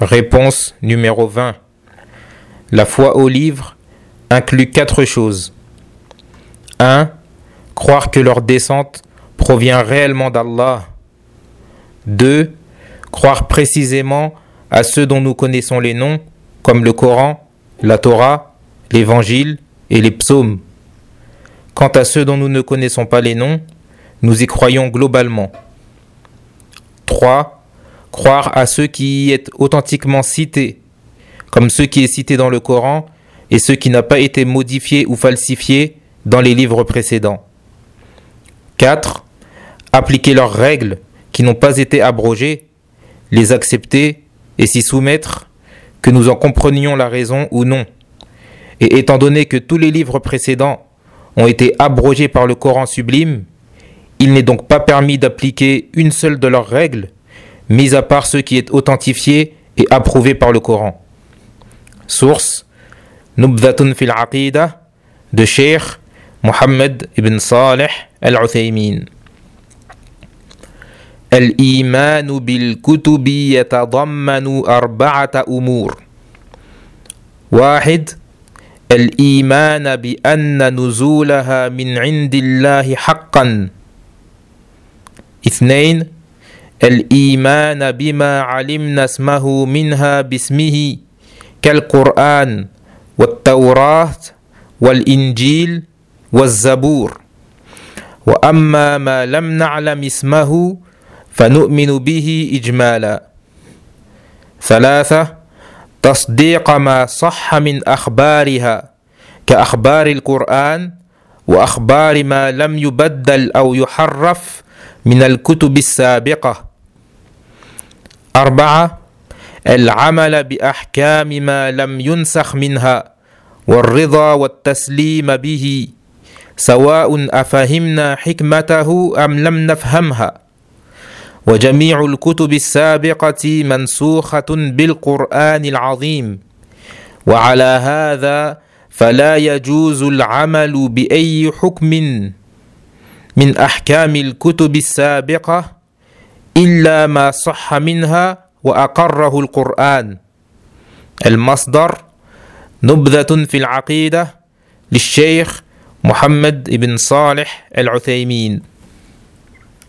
Réponse numéro 20. La foi au livre inclut 4 choses. 1. Croire que leur descente provient réellement d'Allah. 2. Croire précisément à ceux dont nous connaissons les noms, comme le Coran, la Torah, l'Évangile et les psaumes. Quant à ceux dont nous ne connaissons pas les noms, nous y croyons globalement. 3. Croire à ceux qui y est authentiquement cité, comme ceux qui est cité dans le Coran et ceux qui n'a pas été modifié ou falsifié dans les livres précédents. 4. Appliquer leurs règles qui n'ont pas été abrogées, les accepter et s'y soumettre, que nous en comprenions la raison ou non. Et étant donné que tous les livres précédents ont été abrogés par le Coran sublime, il n'est donc pas permis d'appliquer une seule de leurs règles, mis à part ce qui est authentifié et approuvé par le Coran. Source Nubdhatun fil Aqidah de Cheikh Mohammed ibn Salih al-Uthaymin. الإيمان بالكتب يتضمن 4 أمور. 1. الإيمان بأن نزولها من عند الله حقا. 2. الإيمان بما علمنا اسمه منها باسمه كالقرآن والتوراة والإنجيل والزبور. وأما ما لم نعلم اسمه فنؤمن به إجمالا. 3. تصديق ما صح من أخبارها كأخبار القرآن وأخبار ما لم يبدل أو يحرف من الكتب السابقة. 4. العمل بأحكام ما لم ينسخ منها والرضا والتسليم به سواء أفهمنا حكمته أم لم نفهمها. وجميع الكتب السابقة منسوخة بالقرآن العظيم، وعلى هذا فلا يجوز العمل بأي حكم من أحكام الكتب السابقة إلا ما صح منها وأقره القرآن. المصدر نبذة في العقيدة للشيخ محمد بن صالح العثيمين.